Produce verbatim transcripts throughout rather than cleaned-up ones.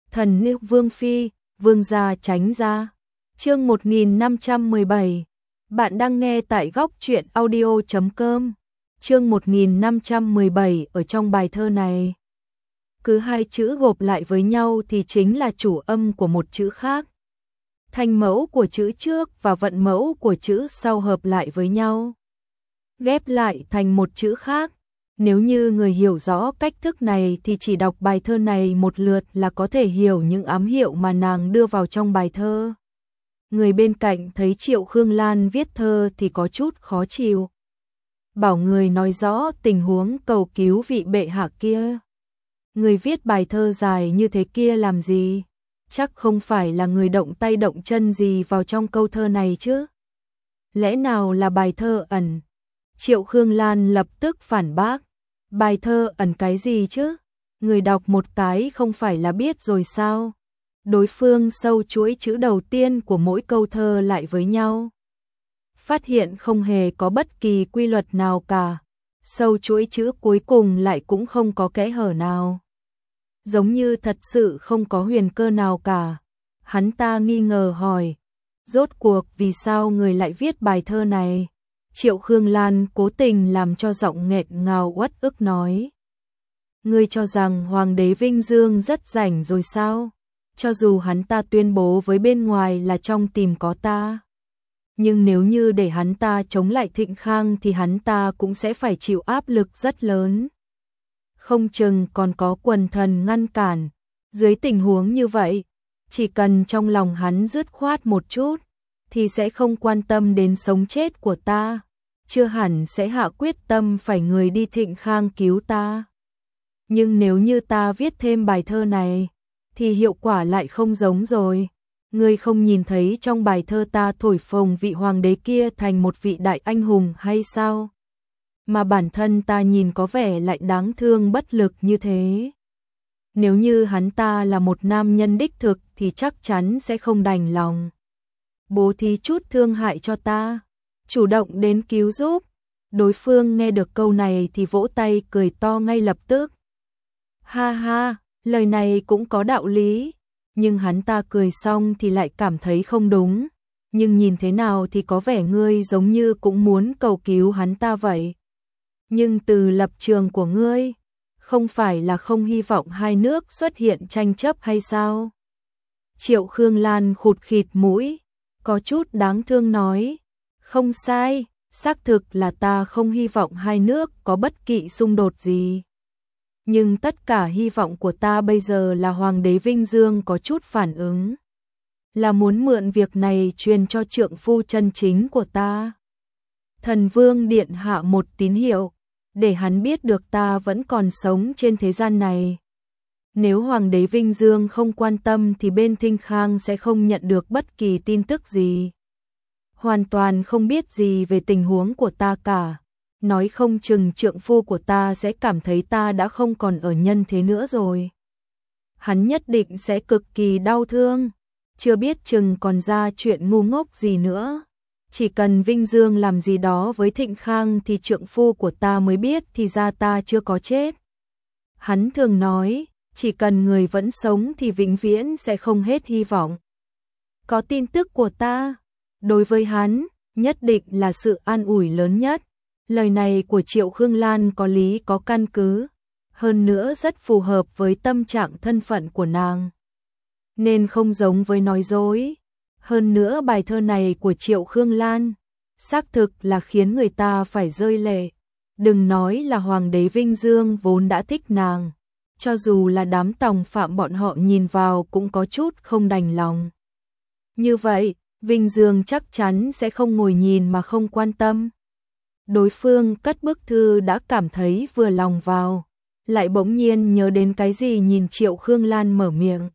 Thần nữ Vương Phi, Vương gia tránh ra. Chương một nghìn năm trăm mười bảy. Bạn đang nghe tại góc truyện audio chấm com. Chương một nghìn năm trăm mười bảy ở trong bài thơ này. Cứ hai chữ gộp lại với nhau thì chính là chủ âm của một chữ khác. Thành mẫu của chữ trước và vận mẫu của chữ sau hợp lại với nhau, ghép lại thành một chữ khác. Nếu như người hiểu rõ cách thức này thì chỉ đọc bài thơ này một lượt là có thể hiểu những ám hiệu mà nàng đưa vào trong bài thơ. Người bên cạnh thấy Triệu Khương Lan viết thơ thì có chút khó chịu. Bảo người nói rõ tình huống cầu cứu vị bệ hạ kia. Người viết bài thơ dài như thế kia làm gì? Chắc không phải là người động tay động chân gì vào trong câu thơ này chứ? Lẽ nào là bài thơ ẩn? Triệu Khương Lan lập tức phản bác. Bài thơ ẩn cái gì chứ? Người đọc một cái không phải là biết rồi sao? Đối phương sâu chuỗi chữ đầu tiên của mỗi câu thơ lại với nhau, phát hiện không hề có bất kỳ quy luật nào cả. Sâu chuỗi chữ cuối cùng lại cũng không có kẽ hở nào, giống như thật sự không có huyền cơ nào cả. Hắn ta nghi ngờ hỏi, rốt cuộc vì sao người lại viết bài thơ này? Triệu Khương Lan cố tình làm cho giọng nghẹn ngào uất ức nói, ngươi cho rằng Hoàng đế Vinh Dương rất rảnh rồi sao? Cho dù hắn ta tuyên bố với bên ngoài là trong tìm có ta, nhưng nếu như để hắn ta chống lại Thịnh Khang thì hắn ta cũng sẽ phải chịu áp lực rất lớn. Không chừng còn có quần thần ngăn cản. Dưới tình huống như vậy, chỉ cần trong lòng hắn dứt khoát một chút, thì sẽ không quan tâm đến sống chết của ta, chưa hẳn sẽ hạ quyết tâm phải người đi Thịnh Khang cứu ta. Nhưng nếu như ta viết thêm bài thơ này, thì hiệu quả lại không giống rồi. Ngươi không nhìn thấy trong bài thơ ta thổi phồng vị hoàng đế kia thành một vị đại anh hùng hay sao? Mà bản thân ta nhìn có vẻ lại đáng thương bất lực như thế. Nếu như hắn ta là một nam nhân đích thực thì chắc chắn sẽ không đành lòng bố thí chút thương hại cho ta, chủ động đến cứu giúp. Đối phương nghe được câu này thì vỗ tay cười to ngay lập tức. Ha ha, lời này cũng có đạo lý. Nhưng hắn ta cười xong thì lại cảm thấy không đúng. Nhưng nhìn thế nào thì có vẻ ngươi giống như cũng muốn cầu cứu hắn ta vậy. Nhưng từ lập trường của ngươi, không phải là không hy vọng hai nước xuất hiện tranh chấp hay sao? Triệu Khương Lan khụt khịt mũi, có chút đáng thương nói, không sai, xác thực là ta không hy vọng hai nước có bất kỳ xung đột gì. Nhưng tất cả hy vọng của ta bây giờ là Hoàng đế Vinh Dương có chút phản ứng, là muốn mượn việc này truyền cho trượng phu chân chính của ta, Thần Vương điện hạ một tín hiệu, để hắn biết được ta vẫn còn sống trên thế gian này. Nếu Hoàng đế Vinh Dương không quan tâm thì bên Thịnh Khang sẽ không nhận được bất kỳ tin tức gì. Hoàn toàn không biết gì về tình huống của ta cả. Nói không chừng trượng phu của ta sẽ cảm thấy ta đã không còn ở nhân thế nữa rồi. Hắn nhất định sẽ cực kỳ đau thương, chưa biết chừng còn ra chuyện ngu ngốc gì nữa. Chỉ cần Vinh Dương làm gì đó với Thịnh Khang thì trượng phu của ta mới biết thì ra ta chưa có chết. Hắn thường nói, chỉ cần người vẫn sống thì vĩnh viễn sẽ không hết hy vọng. Có tin tức của ta, đối với hắn, nhất định là sự an ủi lớn nhất. Lời này của Triệu Khương Lan có lý có căn cứ, hơn nữa rất phù hợp với tâm trạng thân phận của nàng, nên không giống với nói dối. Hơn nữa bài thơ này của Triệu Khương Lan, xác thực là khiến người ta phải rơi lệ. Đừng nói là Hoàng đế Vinh Dương vốn đã thích nàng, cho dù là đám tòng phạm bọn họ nhìn vào cũng có chút không đành lòng. Như vậy, Vinh Dương chắc chắn sẽ không ngồi nhìn mà không quan tâm. Đối phương cất bức thư đã cảm thấy vừa lòng vào, lại bỗng nhiên nhớ đến cái gì nhìn Triệu Khương Lan mở miệng.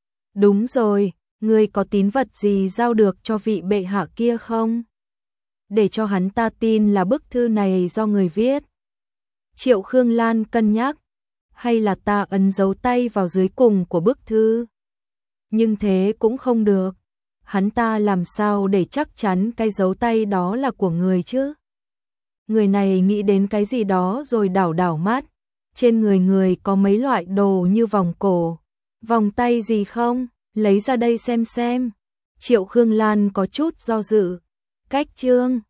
Đúng rồi, ngươi có tín vật gì giao được cho vị bệ hạ kia không? Để cho hắn ta tin là bức thư này do người viết. Triệu Khương Lan cân nhắc, hay là ta ấn dấu tay vào dưới cùng của bức thư? Nhưng thế cũng không được, hắn ta làm sao để chắc chắn cái dấu tay đó là của người chứ? Người này nghĩ đến cái gì đó rồi đảo đảo mắt. Trên người người có mấy loại đồ như vòng cổ, Vòng tay gì không? Lấy ra đây xem xem. Triệu Khương Lan có chút do dự. Cách Trương